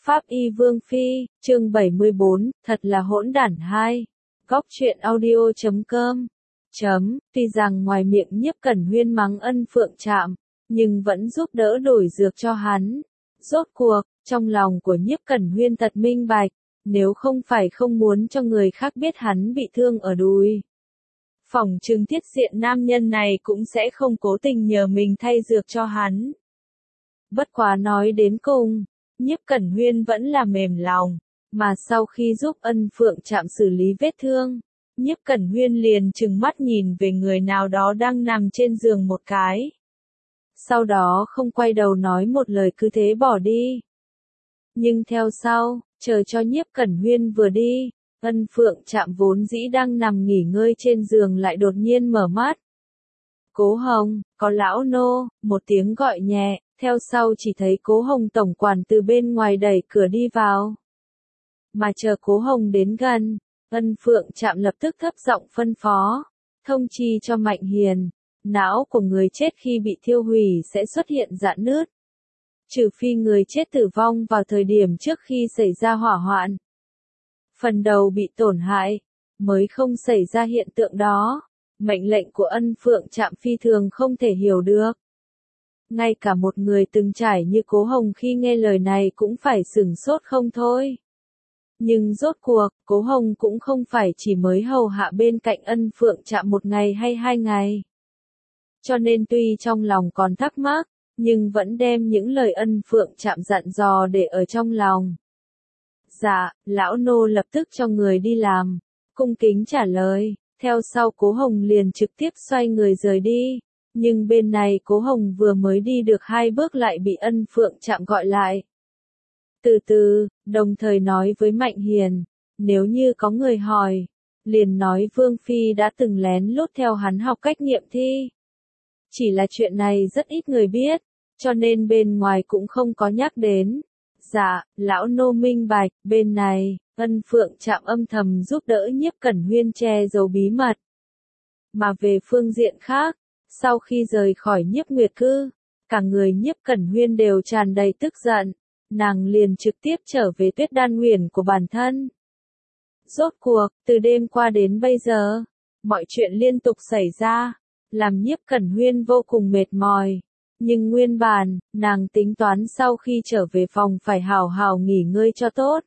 Pháp y Vương Phi, chương 74, thật là hỗn đản hai. Góc truyện audio.com. Tuy rằng ngoài miệng Nhiếp Cẩn Huyên mắng Ân Phượng Trạm, nhưng vẫn giúp đỡ đổi dược cho hắn. Rốt cuộc, trong lòng của Nhiếp Cẩn Huyên thật minh bạch, nếu không phải không muốn cho người khác biết hắn bị thương ở đùi, phỏng chừng Tiết Diện nam nhân này cũng sẽ không cố tình nhờ mình thay dược cho hắn. Bất quá nói đến cùng, Nhiếp Cẩn Huyên vẫn là mềm lòng, mà sau khi giúp Ân Phượng Trạm xử lý vết thương, Nhiếp Cẩn Huyên liền trừng mắt nhìn về người nào đó đang nằm trên giường một cái. Sau đó không quay đầu nói một lời cứ thế bỏ đi. Nhưng theo sau, chờ cho Nhiếp Cẩn Huyên vừa đi, Ân Phượng Trạm vốn dĩ đang nằm nghỉ ngơi trên giường lại đột nhiên mở mắt. Cố Hồng, có lão nô, một tiếng gọi nhẹ, theo sau chỉ thấy Cố Hồng tổng quản từ bên ngoài đẩy cửa đi vào. Mà chờ Cố Hồng đến gần, Ân Phượng Trạm lập tức thấp giọng phân phó, thông chi cho Mạnh Hiền, não của người chết khi bị thiêu hủy sẽ xuất hiện rạn nứt. Trừ phi người chết tử vong vào thời điểm trước khi xảy ra hỏa hoạn, phần đầu bị tổn hại, mới không xảy ra hiện tượng đó. Mệnh lệnh của Ân Phượng Trạm phi thường không thể hiểu được. Ngay cả một người từng trải như Cố Hồng khi nghe lời này cũng phải sửng sốt không thôi. Nhưng rốt cuộc, Cố Hồng cũng không phải chỉ mới hầu hạ bên cạnh Ân Phượng Trạm một ngày hay 2 ngày. Cho nên tuy trong lòng còn thắc mắc, nhưng vẫn đem những lời Ân Phượng Trạm dặn dò để ở trong lòng. Dạ, lão nô lập tức cho người đi làm, cung kính trả lời. Theo sau Cố Hồng liền trực tiếp xoay người rời đi, nhưng bên này Cố Hồng vừa mới đi được 2 bước lại bị Ân Phượng Trạm gọi lại. Từ từ, đồng thời nói với Mạnh Hiền, nếu như có người hỏi, liền nói Vương Phi đã từng lén lút theo hắn học cách nghiệm thi. Chỉ là chuyện này rất ít người biết, cho nên bên ngoài cũng không có nhắc đến. Dạ, lão nô minh bạch, bên này, Ân Phượng Trạm âm thầm giúp đỡ Nhiếp Cẩn Huyên che giấu bí mật. Mà về phương diện khác, sau khi rời khỏi Nhiếp Nguyệt Cư, cả người Nhiếp Cẩn Huyên đều tràn đầy tức giận, nàng liền trực tiếp trở về Tuyết Đan Huyền của bản thân. Rốt cuộc, từ đêm qua đến bây giờ, mọi chuyện liên tục xảy ra, làm Nhiếp Cẩn Huyên vô cùng mệt mỏi. Nhưng nguyên bản, nàng tính toán sau khi trở về phòng phải hào hào nghỉ ngơi cho tốt.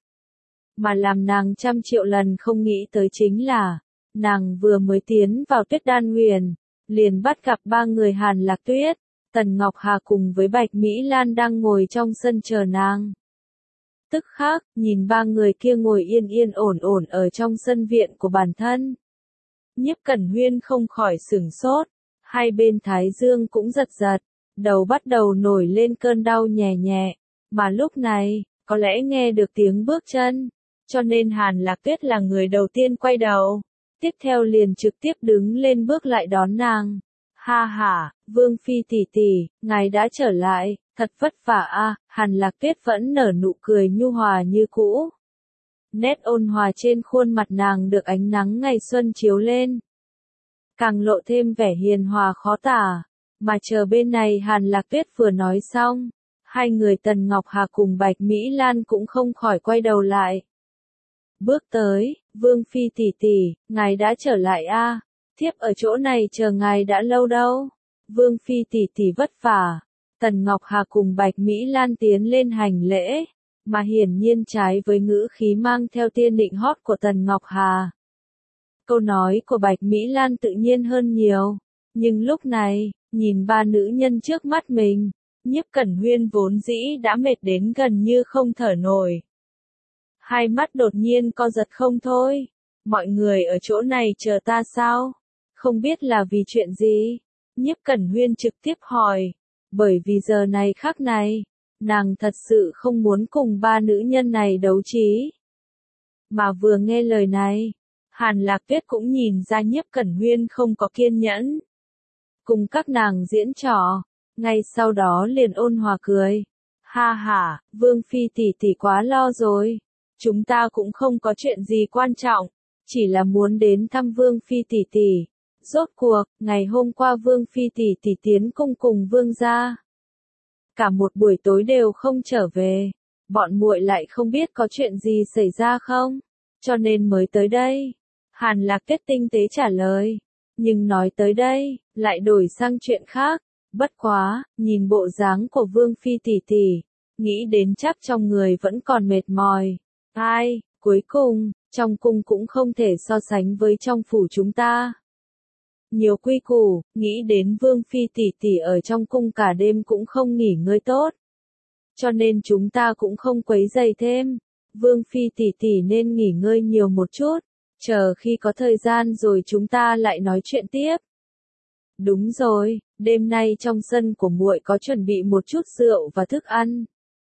Mà làm nàng 100.000.000 lần không nghĩ tới chính là, nàng vừa mới tiến vào Tuyết Đan Huyền, liền bắt gặp 3 người Hàn Lạc Tuyết, Tần Ngọc Hà cùng với Bạch Mỹ Lan đang ngồi trong sân chờ nàng. Tức khắc, nhìn 3 người kia ngồi yên yên ổn ổn ở trong sân viện của bản thân. Nhiếp Cẩn Huyên không khỏi sửng sốt, hai bên thái dương cũng giật giật, đầu bắt đầu nổi lên cơn đau nhẹ nhẹ, mà lúc này, có lẽ nghe được tiếng bước chân, cho nên Hàn Lạc Tuyết là người đầu tiên quay đầu, tiếp theo liền trực tiếp đứng lên bước lại đón nàng. Ha ha, Vương Phi tỷ tỷ, ngài đã trở lại, thật vất vả a. Hàn Lạc Tuyết vẫn nở nụ cười nhu hòa như cũ. Nét ôn hòa trên khuôn mặt nàng được ánh nắng ngày xuân chiếu lên, càng lộ thêm vẻ hiền hòa khó tả. Mà chờ bên này Hàn Lạc Tuyết vừa nói xong, hai người Tần Ngọc Hà cùng Bạch Mỹ Lan cũng không khỏi quay đầu lại. Bước tới, Vương Phi tỷ tỷ, ngài đã trở lại a. Thiếp ở chỗ này chờ ngài đã lâu đâu. Vương Phi tỷ tỷ vất vả. Tần Ngọc Hà cùng Bạch Mỹ Lan tiến lên hành lễ, mà hiển nhiên trái với ngữ khí mang theo tia nịnh hót của Tần Ngọc Hà. Câu nói của Bạch Mỹ Lan tự nhiên hơn nhiều, nhưng lúc này, nhìn 3 nữ nhân trước mắt mình, Nhiếp Cẩn Huyên vốn dĩ đã mệt đến gần như không thở nổi. Hai mắt đột nhiên co giật không thôi. Mọi người ở chỗ này chờ ta sao? Không biết là vì chuyện gì? Nhiếp Cẩn Huyên trực tiếp hỏi. Bởi vì giờ này khắc này, nàng thật sự không muốn cùng 3 nữ nhân này đấu trí. Mà vừa nghe lời này, Hàn Lạc Tuyết cũng nhìn ra Nhiếp Cẩn Huyên không có kiên nhẫn. Cùng các nàng diễn trò, ngay sau đó liền ôn hòa cười. Ha ha, Vương Phi tỷ tỷ quá lo rồi. Chúng ta cũng không có chuyện gì quan trọng, chỉ là muốn đến thăm Vương Phi tỷ tỷ. Rốt cuộc, ngày hôm qua Vương Phi tỷ tỷ tiến cung cùng Vương gia. Cả một buổi tối đều không trở về. bọn muội lại không biết có chuyện gì xảy ra không, cho nên mới tới đây. Hàn Lạc Kết tinh tế trả lời, nhưng nói tới đây, lại đổi sang chuyện khác. Bất quá, nhìn bộ dáng của Vương Phi tỷ tỷ, nghĩ đến chắc trong người vẫn còn mệt mỏi. Ai, cuối cùng, trong cung cũng không thể so sánh với trong phủ chúng ta. Nhiều quy củ, nghĩ đến Vương Phi tỷ tỷ ở trong cung cả đêm cũng không nghỉ ngơi tốt. Cho nên chúng ta cũng không quấy rầy thêm. Vương Phi tỷ tỷ nên nghỉ ngơi nhiều một chút, chờ khi có thời gian rồi chúng ta lại nói chuyện tiếp. Đúng rồi, đêm nay trong sân của muội có chuẩn bị một chút rượu và thức ăn.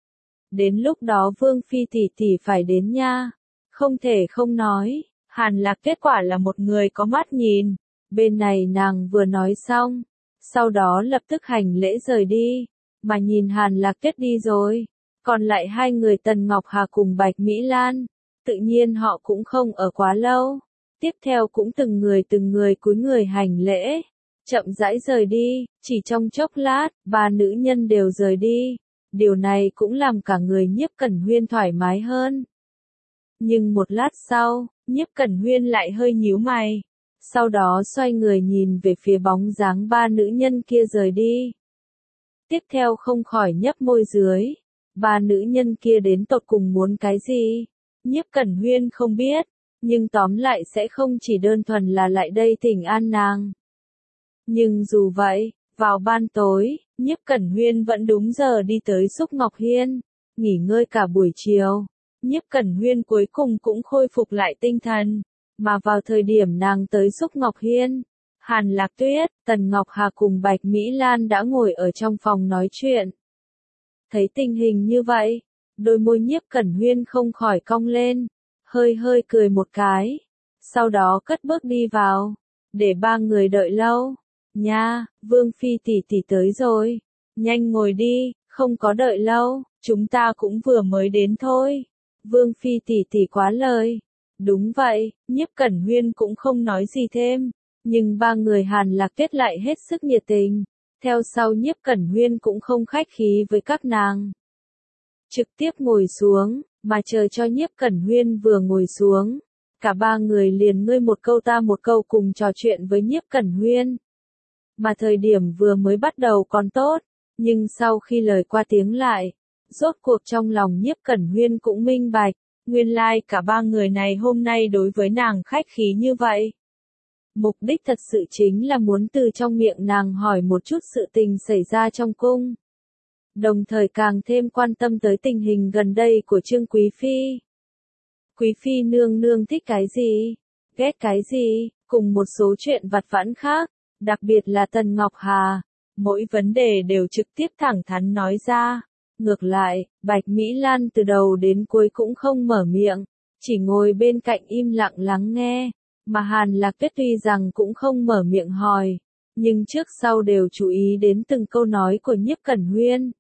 Đến lúc đó Vương Phi tỷ tỷ phải đến nha. Không thể không nói, Hàn Lạc kết quả là một người có mắt nhìn. Bên này nàng vừa nói xong, sau đó lập tức hành lễ rời đi, mà nhìn Hàn Lạc Kết đi rồi, còn lại hai người Tần Ngọc Hà cùng Bạch Mỹ Lan, tự nhiên họ cũng không ở quá lâu, tiếp theo cũng từng người cúi người hành lễ, chậm rãi rời đi, chỉ trong chốc lát, ba nữ nhân đều rời đi, điều này cũng làm cả người Nhiếp Cẩn Huyên thoải mái hơn. Nhưng một lát sau, Nhiếp Cẩn Huyên lại hơi nhíu mày. Sau đó xoay người nhìn về phía bóng dáng ba nữ nhân kia rời đi. Tiếp theo không khỏi nhấp môi dưới. Ba nữ nhân kia đến tột cùng muốn cái gì? Nhiếp Cẩn Huyên không biết, nhưng tóm lại sẽ không chỉ đơn thuần là lại đây thỉnh an nàng. Nhưng dù vậy, vào ban tối, Nhiếp Cẩn Huyên vẫn đúng giờ đi tới Xúc Ngọc Hiên, nghỉ ngơi cả buổi chiều. Nhiếp Cẩn Huyên cuối cùng cũng khôi phục lại tinh thần. Mà vào thời điểm nàng tới Xúc Ngọc Hiên, Hàn Lạc Tuyết, Tần Ngọc Hà cùng Bạch Mỹ Lan đã ngồi ở trong phòng nói chuyện. Thấy tình hình như vậy, đôi môi Nhiếp Cẩn Huyên không khỏi cong lên, hơi hơi cười một cái, sau đó cất bước đi vào, để ba người đợi lâu. Nha, Vương Phi tỷ tỷ tới rồi, nhanh ngồi đi, không có đợi lâu, chúng ta cũng vừa mới đến thôi. Vương Phi tỷ tỷ quá lời. Đúng vậy, Nhiếp Cẩn Huyên cũng không nói gì thêm, nhưng ba người Hàn Lạc Kết lại hết sức nhiệt tình. Theo sau Nhiếp Cẩn Huyên cũng không khách khí với các nàng. Trực tiếp ngồi xuống, mà chờ cho Nhiếp Cẩn Huyên vừa ngồi xuống. Cả ba người liền ngươi một câu ta một câu cùng trò chuyện với Nhiếp Cẩn Huyên. Mà thời điểm vừa mới bắt đầu còn tốt, nhưng sau khi lời qua tiếng lại, rốt cuộc trong lòng Nhiếp Cẩn Huyên cũng minh bạch. Nguyên lai cả ba người này hôm nay đối với nàng khách khí như vậy. Mục đích thật sự chính là muốn từ trong miệng nàng hỏi một chút sự tình xảy ra trong cung. Đồng thời càng thêm quan tâm tới tình hình gần đây của Trương Quý Phi. Quý Phi nương nương thích cái gì? Ghét cái gì? Cùng một số chuyện vặt vãnh khác, đặc biệt là Tần Ngọc Hà. Mỗi vấn đề đều trực tiếp thẳng thắn nói ra. Ngược lại, Bạch Mỹ Lan từ đầu đến cuối cũng không mở miệng, chỉ ngồi bên cạnh im lặng lắng nghe, mà Hàn Lạc Kết tuy rằng cũng không mở miệng hỏi, nhưng trước sau đều chú ý đến từng câu nói của Nhiếp Cẩn Huyên.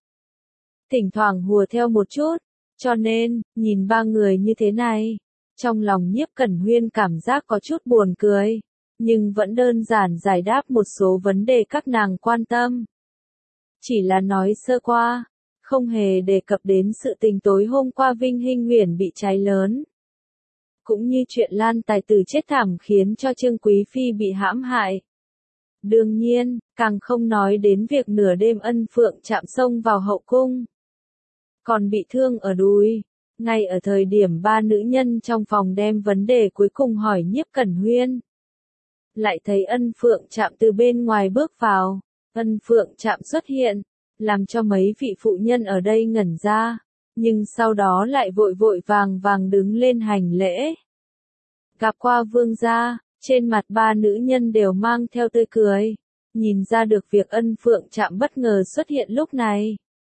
Thỉnh thoảng hùa theo một chút, cho nên, nhìn ba người như thế này, trong lòng Nhiếp Cẩn Huyên cảm giác có chút buồn cười, nhưng vẫn đơn giản giải đáp một số vấn đề các nàng quan tâm. Chỉ là nói sơ qua. Không hề đề cập đến sự tình tối hôm qua Vinh Hinh Huyền bị cháy lớn. Cũng như chuyện Lan Tài Tử chết thảm khiến cho Trương Quý Phi bị hãm hại. Đương nhiên, càng không nói đến việc nửa đêm Ân Phượng chạm xông vào hậu cung. Còn bị thương ở đùi. Ngay ở thời điểm ba nữ nhân trong phòng đem vấn đề cuối cùng hỏi Nhiếp Cẩn Huyên. Lại thấy Ân Phượng chạm từ bên ngoài bước vào. Ân Phượng chạm xuất hiện. Làm cho mấy vị phụ nhân ở đây ngẩn ra, nhưng sau đó lại vội vội vàng đứng lên hành lễ. Gặp qua vương gia, trên mặt ba nữ nhân đều mang theo tươi cười, nhìn ra được việc Ân Phượng chạm bất ngờ xuất hiện lúc này.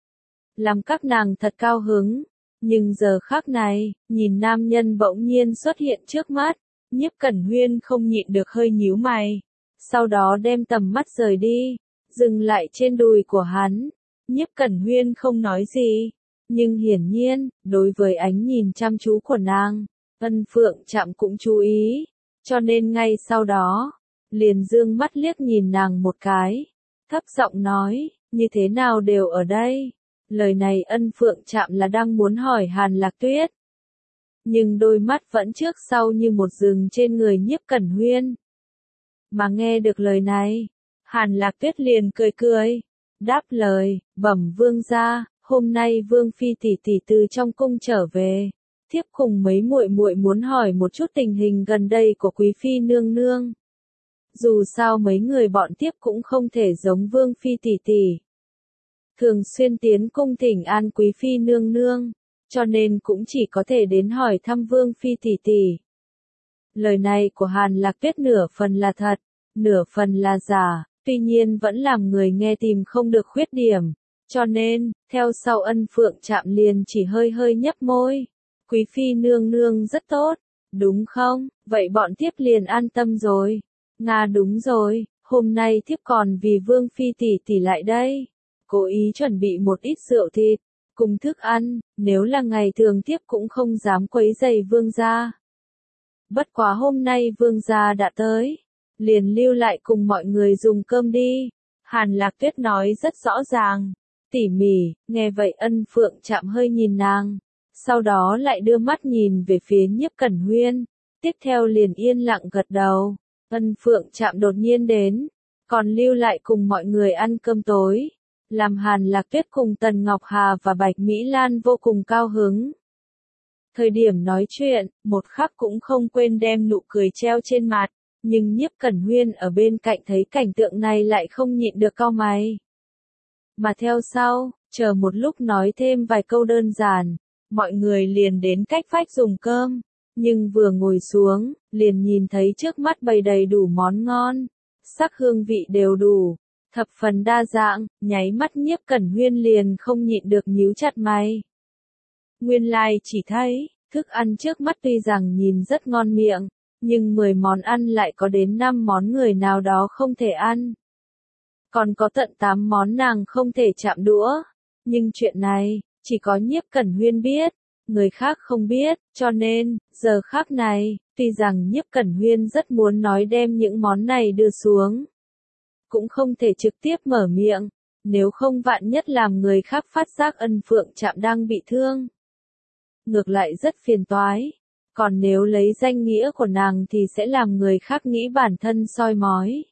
Làm các nàng thật cao hứng, nhưng giờ khắc này, nhìn nam nhân bỗng nhiên xuất hiện trước mắt, Nhiếp Cẩn Huyên không nhịn được hơi nhíu mày, sau đó đem tầm mắt rời đi. Dừng lại trên đùi của hắn, Nhiếp Cẩn Huyên không nói gì, nhưng hiển nhiên, đối với ánh nhìn chăm chú của nàng, Ân Phượng chạm cũng chú ý, cho nên ngay sau đó, liền dương mắt liếc nhìn nàng một cái, thấp giọng nói, như thế nào đều ở đây, Lời này Ân Phượng Trạm là đang muốn hỏi Hàn Lạc Tuyết. Nhưng đôi mắt vẫn trước sau như một rừng trên người Nhiếp Cẩn Huyên. Mà nghe được lời này, Hàn Lạc Tuyết liền cười cười, đáp lời, bẩm vương gia, hôm nay vương phi tỷ tỷ từ trong cung trở về, thiếp cùng mấy muội muội muốn hỏi một chút tình hình gần đây của quý phi nương nương. Dù sao mấy người bọn thiếp cũng không thể giống vương phi tỷ tỷ, thường xuyên tiến cung thỉnh an quý phi nương nương, cho nên cũng chỉ có thể đến hỏi thăm vương phi tỷ tỷ. Lời này của Hàn Lạc Tuyết nửa phần là thật, nửa phần là giả, tuy nhiên vẫn làm người nghe tìm không được khuyết điểm, cho nên, theo sau Ân Phượng Trạm liền chỉ hơi hơi nhấp môi. Quý phi nương nương rất tốt, đúng không? Vậy bọn thiếp liền an tâm rồi. Nga đúng rồi, hôm nay thiếp còn vì vương phi tỷ tỷ lại đây. Cố ý chuẩn bị một ít rượu thịt, cùng thức ăn, nếu là ngày thường thiếp cũng không dám quấy rầy vương gia. Bất quá hôm nay vương gia đã tới, liền lưu lại cùng mọi người dùng cơm đi. Hàn Lạc Tuyết nói rất rõ ràng, tỉ mỉ, nghe vậy Ân Phượng Trạm hơi nhìn nàng, sau đó lại đưa mắt nhìn về phía Nhiếp Cẩn Huyên, tiếp theo liền yên lặng gật đầu. Ân Phượng Trạm đột nhiên đến, còn lưu lại cùng mọi người ăn cơm tối, làm Hàn Lạc Tuyết cùng Tần Ngọc Hà và Bạch Mỹ Lan vô cùng cao hứng. Thời điểm nói chuyện, một khắc cũng không quên đem nụ cười treo trên mặt, nhưng Nhiếp Cẩn Huyên ở bên cạnh thấy cảnh tượng này lại không nhịn được cau mày. Mà theo sau, chờ một lúc nói thêm vài câu đơn giản, mọi người liền đến cách vách dùng cơm, nhưng vừa ngồi xuống, liền nhìn thấy trước mắt bày đầy đủ món ngon, sắc hương vị đều đủ, thập phần đa dạng, nháy mắt Nhiếp Cẩn Huyên liền không nhịn được nhíu chặt mày. Nguyên lai chỉ thấy, thức ăn trước mắt tuy rằng nhìn rất ngon miệng, nhưng 10 món ăn lại có đến 5 món người nào đó không thể ăn. Còn có tận 8 món nàng không thể chạm đũa. Nhưng chuyện này, chỉ có Nhiếp Cẩn Huyên biết, người khác không biết, cho nên, giờ khắc này, tuy rằng Nhiếp Cẩn Huyên rất muốn nói đem những món này đưa xuống, cũng không thể trực tiếp mở miệng, nếu không vạn nhất làm người khác phát giác Ân Phượng Trạm đang bị thương. Ngược lại rất phiền toái, còn nếu lấy danh nghĩa của nàng thì sẽ làm người khác nghĩ bản thân soi mói.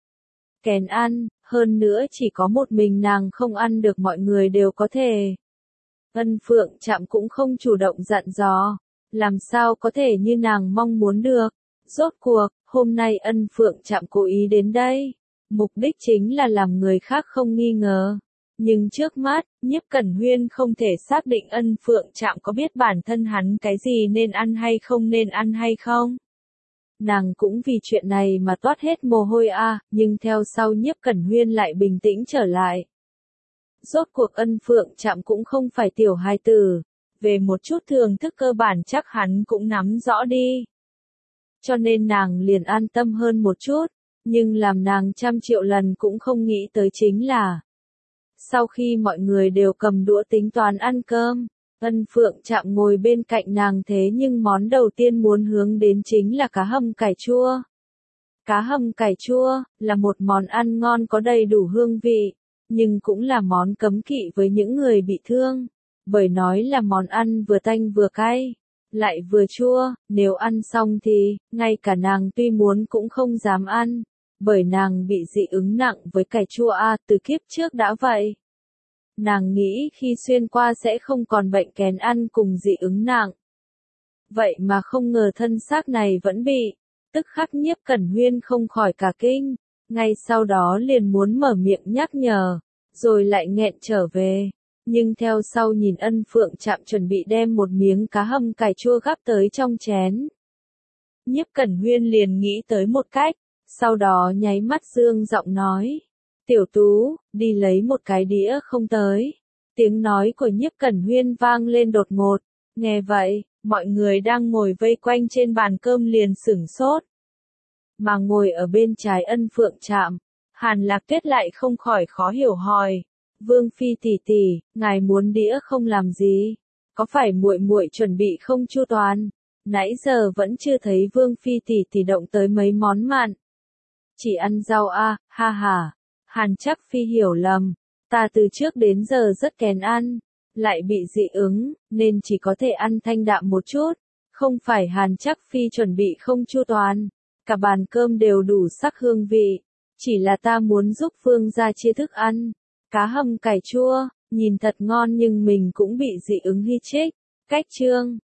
Kén ăn, hơn nữa chỉ có một mình nàng không ăn được mọi người đều có thể. Ân Phượng Trạm cũng không chủ động dặn dò, làm sao có thể như nàng mong muốn được. Rốt cuộc, hôm nay Ân Phượng Trạm cố ý đến đây, mục đích chính là làm người khác không nghi ngờ. Nhưng trước mắt, Nhiếp Cẩn Huyên không thể xác định Ân Phượng Trạm có biết bản thân hắn cái gì nên ăn hay không nên ăn hay không. Nàng cũng vì chuyện này mà toát hết mồ hôi nhưng theo sau Nhiếp Cẩn Huyên lại bình tĩnh trở lại. Rốt cuộc Ân Phượng Trạm cũng không phải tiểu hài tử, về một chút thường thức cơ bản chắc hắn cũng nắm rõ đi. Cho nên nàng liền an tâm hơn một chút, nhưng làm nàng trăm triệu lần cũng không nghĩ tới chính là, sau khi mọi người đều cầm đũa tính toán ăn cơm, Ân Phượng Trạm ngồi bên cạnh nàng thế nhưng món đầu tiên muốn hướng đến chính là cá hầm cải chua. Cá hầm cải chua là một món ăn ngon có đầy đủ hương vị, nhưng cũng là món cấm kỵ với những người bị thương, bởi nói là món ăn vừa tanh vừa cay, lại vừa chua, nếu ăn xong thì, ngay cả nàng tuy muốn cũng không dám ăn, bởi nàng bị dị ứng nặng với cải chua từ kiếp trước đã vậy. Nàng nghĩ khi xuyên qua sẽ không còn bệnh kén ăn cùng dị ứng nặng. Vậy mà không ngờ thân xác này vẫn bị, tức khắc Nhiếp Cẩn Huyên không khỏi cả kinh, ngay sau đó liền muốn mở miệng nhắc nhở, rồi lại nghẹn trở về. Nhưng theo sau nhìn Ân Phượng Trạm chuẩn bị đem một miếng cá hầm cải chua gắp tới trong chén. Nhiếp Cẩn Huyên liền nghĩ tới một cách, sau đó nháy mắt dương giọng nói. Tiểu Tú, đi lấy một cái đĩa không tới. Tiếng nói của Nhiếp Cẩn Huyên vang lên đột ngột. Nghe vậy, mọi người đang ngồi vây quanh trên bàn cơm liền sửng sốt. Mà ngồi ở bên trái Ân Phượng Trạm, Hàn Lạc Tuyết lại không khỏi khó hiểu hỏi. Vương phi tỷ tỷ, ngài muốn đĩa không làm gì? Có phải muội muội chuẩn bị không chu toàn? Nãy giờ vẫn chưa thấy Vương phi tỷ tỷ động tới mấy món mặn. Chỉ ăn rau ha ha. Hàn Chắc Phi hiểu lầm, Ta từ trước đến giờ rất kén ăn, lại bị dị ứng, nên chỉ có thể ăn thanh đạm một chút. Không phải Hàn Chắc Phi chuẩn bị không chu toàn, cả bàn cơm đều đủ sắc hương vị. Chỉ là ta muốn giúp Phương gia chia thức ăn. Cá hầm cải chua, nhìn thật ngon nhưng mình cũng bị dị ứng hi chích. Cách chương